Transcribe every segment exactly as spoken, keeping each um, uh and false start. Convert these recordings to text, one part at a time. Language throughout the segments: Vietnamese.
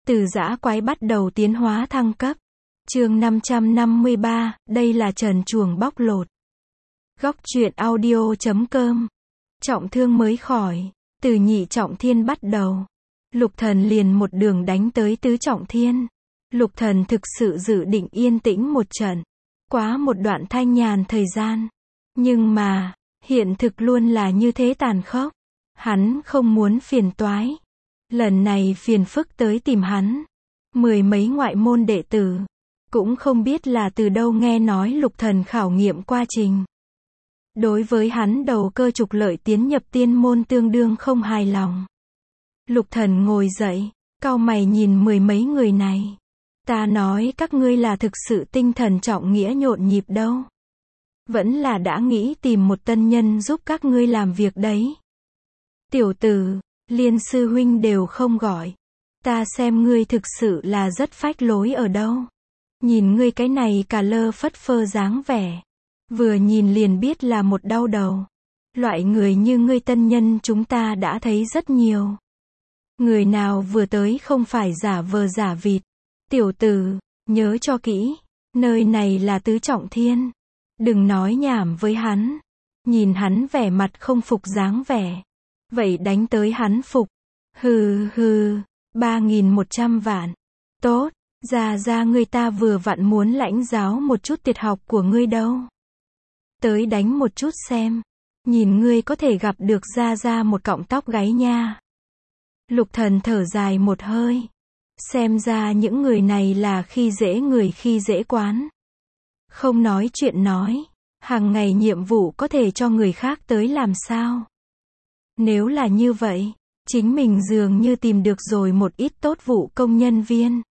Từ dã quái bắt đầu tiến hóa thăng cấp. Chương năm trăm năm mươi ba, đây là trần truồng bóc lột. Góc truyện audio chấm com. Trọng thương mới khỏi, từ nhị trọng thiên bắt đầu. Lục Thần liền một đường đánh tới tứ trọng thiên. Lục Thần thực sự dự định yên tĩnh một trận, quá một đoạn thanh nhàn thời gian. Nhưng mà, hiện thực luôn là như thế tàn khốc. Hắn không muốn phiền toái. Lần này phiền phức tới tìm hắn. Mười mấy ngoại môn đệ tử, cũng không biết là từ đâu nghe nói Lục Thần khảo nghiệm quá trình. Đối với hắn đầu cơ trục lợi tiến nhập tiên môn tương đương không hài lòng. Lục Thần ngồi dậy, cau mày nhìn mười mấy người này. Ta nói các ngươi là thực sự tinh thần trọng nghĩa nhộn nhịp đâu. Vẫn là đã nghĩ tìm một tân nhân giúp các ngươi làm việc đấy. Tiểu tử, liên sư huynh đều không gọi. Ta xem ngươi thực sự là rất phách lối ở đâu. Nhìn ngươi cái này cả lơ phất phơ dáng vẻ. Vừa nhìn liền biết là một đau đầu. Loại người như ngươi tân nhân chúng ta đã thấy rất nhiều. Người nào vừa tới không phải giả vờ giả vịt. Tiểu tử, nhớ cho kỹ. Nơi này là tứ trọng thiên. Đừng nói nhảm với hắn. Nhìn hắn vẻ mặt không phục dáng vẻ. Vậy đánh tới hắn phục. Hừ hừ, ba nghìn một trăm vạn. Tốt, ra ra ngươi ta vừa vặn muốn lãnh giáo một chút tiệt học của ngươi đâu. Tới đánh một chút xem. Nhìn ngươi có thể gặp được ra ra một cọng tóc gáy nha. Lục Thần thở dài một hơi. Xem ra những người này là khi dễ người khi dễ quán. Không nói chuyện nói. Hàng ngày nhiệm vụ có thể cho người khác tới làm sao. Nếu là như vậy, chính mình dường như tìm được rồi một ít tốt vụ công nhân viên.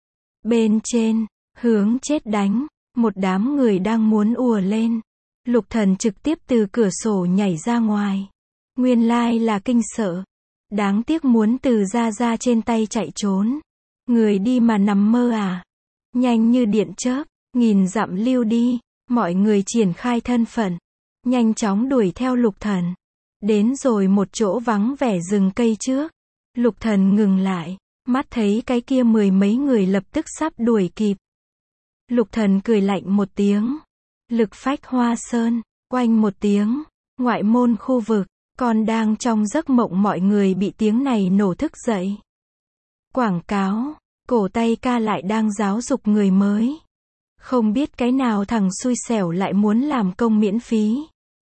Bên trên, hướng chết đánh, một đám người đang muốn ùa lên. Lục Thần trực tiếp từ cửa sổ nhảy ra ngoài. Nguyên lai là kinh sợ. Đáng tiếc muốn từ ra ra trên tay chạy trốn. Người đi mà nằm mơ à. Nhanh như điện chớp, nghìn dặm lưu đi. Mọi người triển khai thân phận. Nhanh chóng đuổi theo Lục Thần. Đến rồi một chỗ vắng vẻ rừng cây trước. Lục Thần ngừng lại. Mắt thấy cái kia mười mấy người lập tức sắp đuổi kịp. Lục Thần cười lạnh một tiếng. Lực phách hoa sơn. Oanh một tiếng. Ngoại môn khu vực. Còn đang trong giấc mộng mọi người bị tiếng này nổ thức dậy. Quảng cáo. Cổ tay ca lại đang giáo dục người mới. Không biết cái nào thằng xui xẻo lại muốn làm công miễn phí.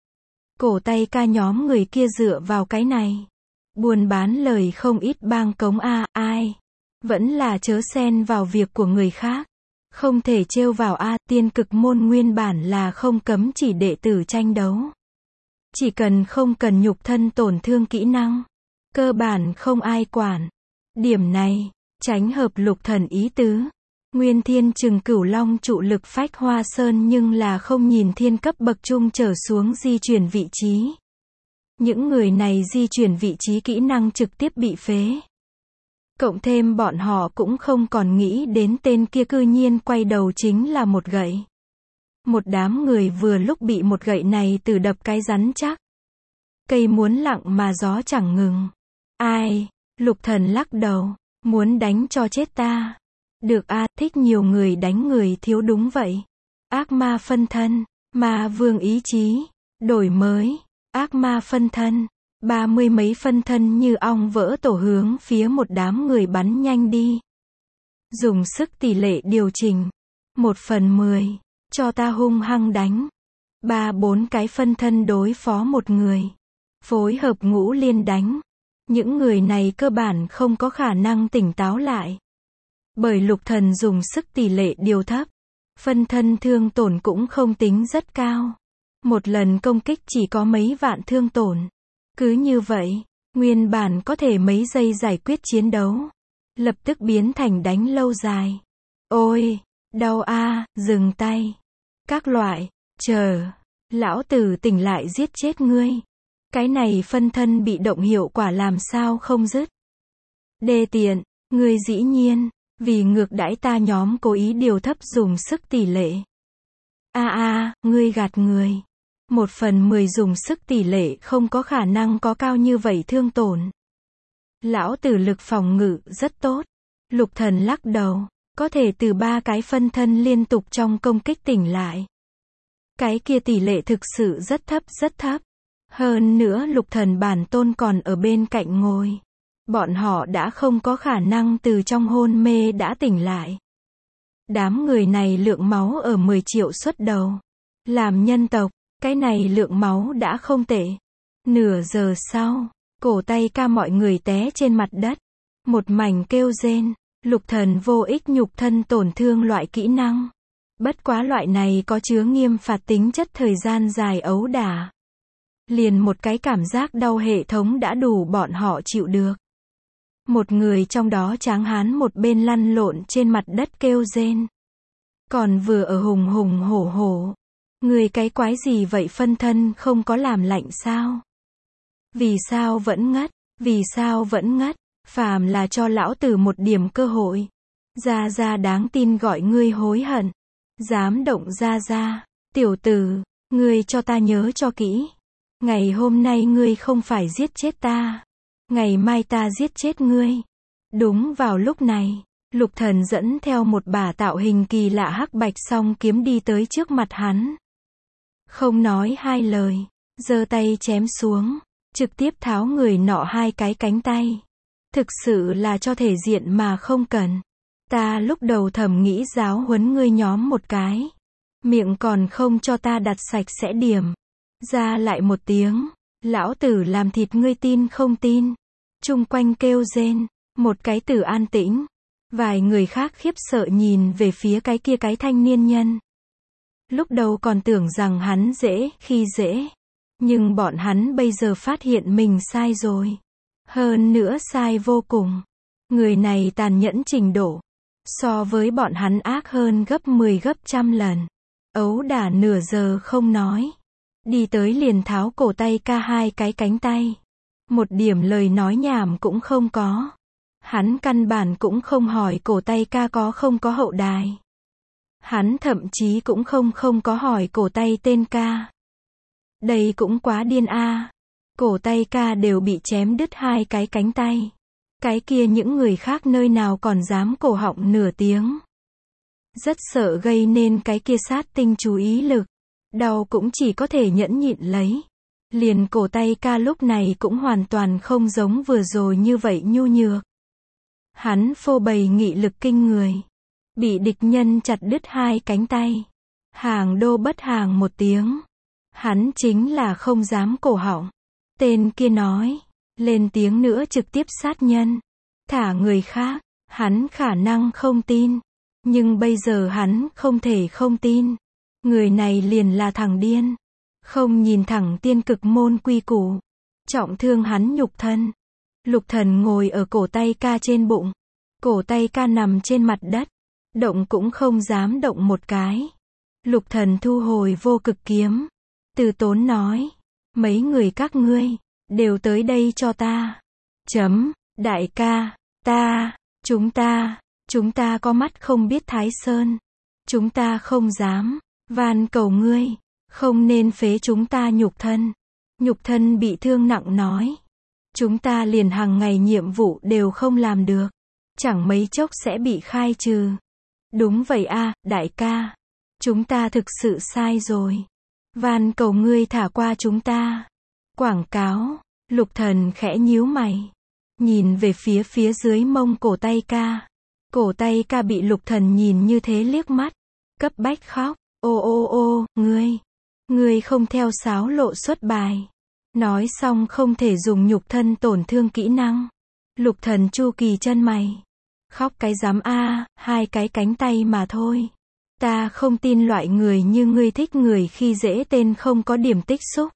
Cổ tay ca nhóm người kia dựa vào cái này. Buôn bán lời không ít bang cống a, ai. Vẫn là chớ xen vào việc của người khác. Không thể trêu vào a, tiên cực môn nguyên bản là không cấm chỉ đệ tử tranh đấu. Chỉ cần không cần nhục thân tổn thương kỹ năng. Cơ bản không ai quản. Điểm này, tránh hợp Lục Thần ý tứ. Nguyên thiên trừng cửu long trụ lực phách hoa sơn nhưng là không nhìn thiên cấp bậc trung trở xuống di chuyển vị trí. Những người này di chuyển vị trí kỹ năng trực tiếp bị phế. Cộng thêm bọn họ cũng không còn nghĩ đến tên kia cư nhiên quay đầu chính là một gậy. Một đám người vừa lúc bị một gậy này từ đập cái rắn chắc. Cây muốn lặng mà gió chẳng ngừng. Ai? Lục Thần lắc đầu. Muốn đánh cho chết ta. Được a, thích nhiều người đánh người thiếu đúng vậy. Ác ma phân thân, ma vương ý chí, đổi mới, ác ma phân thân, ba mươi mấy phân thân như ong vỡ tổ hướng phía một đám người bắn nhanh đi. Dùng sức tỷ lệ điều chỉnh, một phần mười, cho ta hung hăng đánh. Ba bốn cái phân thân đối phó một người. Phối hợp ngũ liên đánh. Những người này cơ bản không có khả năng tỉnh táo lại. Bởi Lục Thần dùng sức tỷ lệ điều thấp. Phân thân thương tổn cũng không tính rất cao. Một lần công kích chỉ có mấy vạn thương tổn. Cứ như vậy, nguyên bản có thể mấy giây giải quyết chiến đấu. Lập tức biến thành đánh lâu dài. Ôi, đau a, dừng tay. Các loại, chờ. Lão tử tỉnh lại giết chết ngươi. Cái này phân thân bị động hiệu quả làm sao không dứt. Đê tiện, ngươi dĩ nhiên. Vì ngược đãi ta nhóm cố ý điều thấp dùng sức tỷ lệ. A a, ngươi gạt người. Một phần mười dùng sức tỷ lệ không có khả năng có cao như vậy thương tổn. Lão tử lực phòng ngự rất tốt. Lục Thần lắc đầu, có thể từ ba cái phân thân liên tục trong công kích tỉnh lại. Cái kia tỷ lệ thực sự rất thấp rất thấp. Hơn nữa Lục Thần bản tôn còn ở bên cạnh ngồi. Bọn họ đã không có khả năng từ trong hôn mê đã tỉnh lại. Đám người này lượng máu ở mười triệu xuất đầu. Làm nhân tộc, cái này lượng máu đã không tệ. Nửa giờ sau, cổ tay ca mọi người té trên mặt đất. Một mảnh kêu rên, Lục Thần vô ích nhục thân tổn thương loại kỹ năng. Bất quá loại này có chứa nghiêm phạt tính chất thời gian dài ấu đả. Liền một cái cảm giác đau hệ thống đã đủ bọn họ chịu được. Một người trong đó tráng hán một bên lăn lộn trên mặt đất kêu rên. Còn vừa ở hùng hùng hổ hổ. Người cái quái gì vậy, phân thân không có làm lạnh sao? Vì sao vẫn ngất? Vì sao vẫn ngất? Phàm là cho lão tử một điểm cơ hội. Gia Gia đáng tin gọi ngươi hối hận. Dám động Gia Gia. Tiểu tử, ngươi cho ta nhớ cho kỹ. Ngày hôm nay ngươi không phải giết chết ta. Ngày mai ta giết chết ngươi. Đúng vào lúc này, Lục Thần dẫn theo một bả tạo hình kỳ lạ hắc bạch song kiếm đi tới trước mặt hắn. Không nói hai lời, giơ tay chém xuống, trực tiếp tháo người nọ hai cái cánh tay. Thực sự là cho thể diện mà không cần. Ta lúc đầu thầm nghĩ giáo huấn ngươi nhóm một cái. Miệng còn không cho ta đặt sạch sẽ điểm. Ra lại một tiếng. Lão tử làm thịt ngươi tin không tin. Chung quanh kêu rên. Một cái tử an tĩnh. Vài người khác khiếp sợ nhìn về phía cái kia cái thanh niên nhân. Lúc đầu còn tưởng rằng hắn dễ khi dễ. Nhưng bọn hắn bây giờ phát hiện mình sai rồi. Hơn nữa sai vô cùng. Người này tàn nhẫn trình độ. So với bọn hắn ác hơn gấp mười gấp trăm lần. Ấu đả nửa giờ không nói. Đi tới liền tháo cổ tay ca hai cái cánh tay. Một điểm lời nói nhảm cũng không có. Hắn căn bản cũng không hỏi cổ tay ca có không có hậu đài. Hắn thậm chí cũng không không có hỏi cổ tay tên ca. Đây cũng quá điên a. Cổ tay ca đều bị chém đứt hai cái cánh tay. Cái kia những người khác nơi nào còn dám cổ họng nửa tiếng. Rất sợ gây nên cái kia sát tinh chú ý lực. Đau cũng chỉ có thể nhẫn nhịn lấy. Liền cổ tay ca lúc này cũng hoàn toàn không giống vừa rồi như vậy nhu nhược. Hắn phô bày nghị lực kinh người. Bị địch nhân chặt đứt hai cánh tay. Hàng đô bất hàng một tiếng. Hắn chính là không dám cổ họng. Tên kia nói. Lên tiếng nữa trực tiếp sát nhân. Thả người khác. Hắn khả năng không tin. Nhưng bây giờ hắn không thể không tin. Người này liền là thằng điên. Không nhìn thẳng tiên cực môn quy củ. Trọng thương hắn nhục thân. Lục Thần ngồi ở cổ tay ca trên bụng. Cổ tay ca nằm trên mặt đất. Động cũng không dám động một cái. Lục Thần thu hồi vô cực kiếm. Từ tốn nói. Mấy người các ngươi. Đều tới đây cho ta. Chấm. Đại ca. Ta. Chúng ta. Chúng ta có mắt không biết Thái Sơn. Chúng ta không dám. Van cầu ngươi. Không nên phế chúng ta nhục thân. Nhục thân bị thương nặng nói. Chúng ta liền hàng ngày nhiệm vụ đều không làm được. Chẳng mấy chốc sẽ bị khai trừ. Đúng vậy a, đại ca. Chúng ta thực sự sai rồi. Van cầu ngươi thả qua chúng ta. Quảng cáo. Lục Thần khẽ nhíu mày. Nhìn về phía phía dưới mông cổ tay ca. Cổ tay ca bị Lục Thần nhìn như thế liếc mắt. Cấp bách khóc. Ô ô ô, ngươi. Ngươi không theo sáo lộ xuất bài. Nói xong không thể dùng nhục thân tổn thương kỹ năng. Lục Thần chu kỳ chân mày. Khóc cái dám a, hai cái cánh tay mà thôi. Ta không tin loại người như ngươi thích người khi dễ tên không có điểm tích xúc.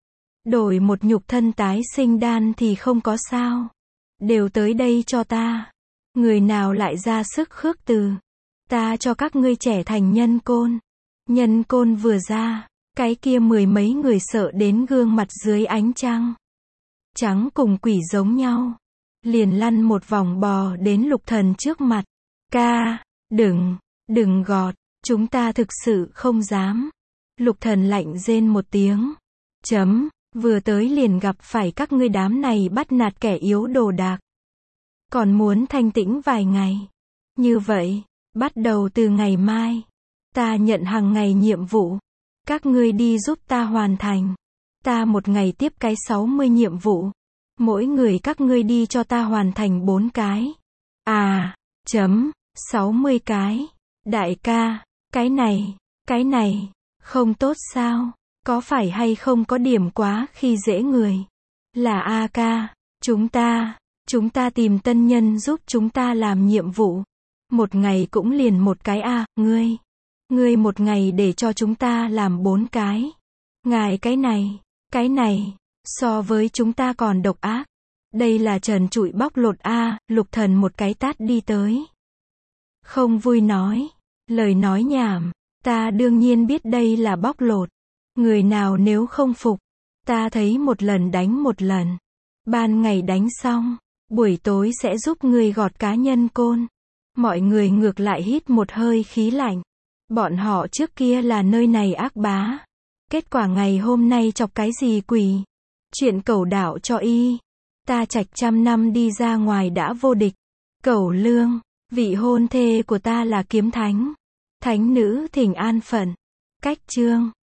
Đổi một nhục thân tái sinh đan thì không có sao. Đều tới đây cho ta. Người nào lại ra sức khước từ. Ta cho các ngươi trẻ thành nhân côn. Nhân côn vừa ra. Cái kia mười mấy người sợ đến gương mặt dưới ánh trăng. Trắng cùng quỷ giống nhau. Liền lăn một vòng bò đến Lục Thần trước mặt. Ca, đừng, đừng gọt, chúng ta thực sự không dám. Lục Thần lạnh rên một tiếng. Chấm, vừa tới liền gặp phải các ngươi đám này bắt nạt kẻ yếu đồ đạc. còn muốn thanh tĩnh vài ngày. Như vậy, bắt đầu từ ngày mai, ta nhận hàng ngày nhiệm vụ. Các ngươi đi giúp ta hoàn thành. Ta một ngày tiếp cái sáu mươi nhiệm vụ. Mỗi người các ngươi đi cho ta hoàn thành bốn cái. À, chấm, sáu mươi cái. Đại ca, cái này, cái này, không tốt sao? Có phải hay không có điểm quá khi dễ người? Là A ca, chúng ta, chúng ta tìm tân nhân giúp chúng ta làm nhiệm vụ. Một ngày cũng liền một cái A, ngươi. Ngươi một ngày để cho chúng ta làm bốn cái. Ngài cái này, cái này, so với chúng ta còn độc ác. Đây là trần trụi bóc lột A, Lục Thần một cái tát đi tới. Không vui nói, lời nói nhảm, ta đương nhiên biết đây là bóc lột. Người nào nếu không phục, ta thấy một lần đánh một lần. Ban ngày đánh xong, buổi tối sẽ giúp người gọt cá nhân côn. Mọi người ngược lại hít một hơi khí lạnh. Bọn họ trước kia là nơi này ác bá. Kết quả ngày hôm nay chọc cái gì quỷ? Chuyện cẩu đạo cho y. Ta trạch trăm năm đi ra ngoài đã vô địch. Cẩu lương, vị hôn thê của ta là kiếm thánh. Thánh nữ thỉnh an phận. Cách chương.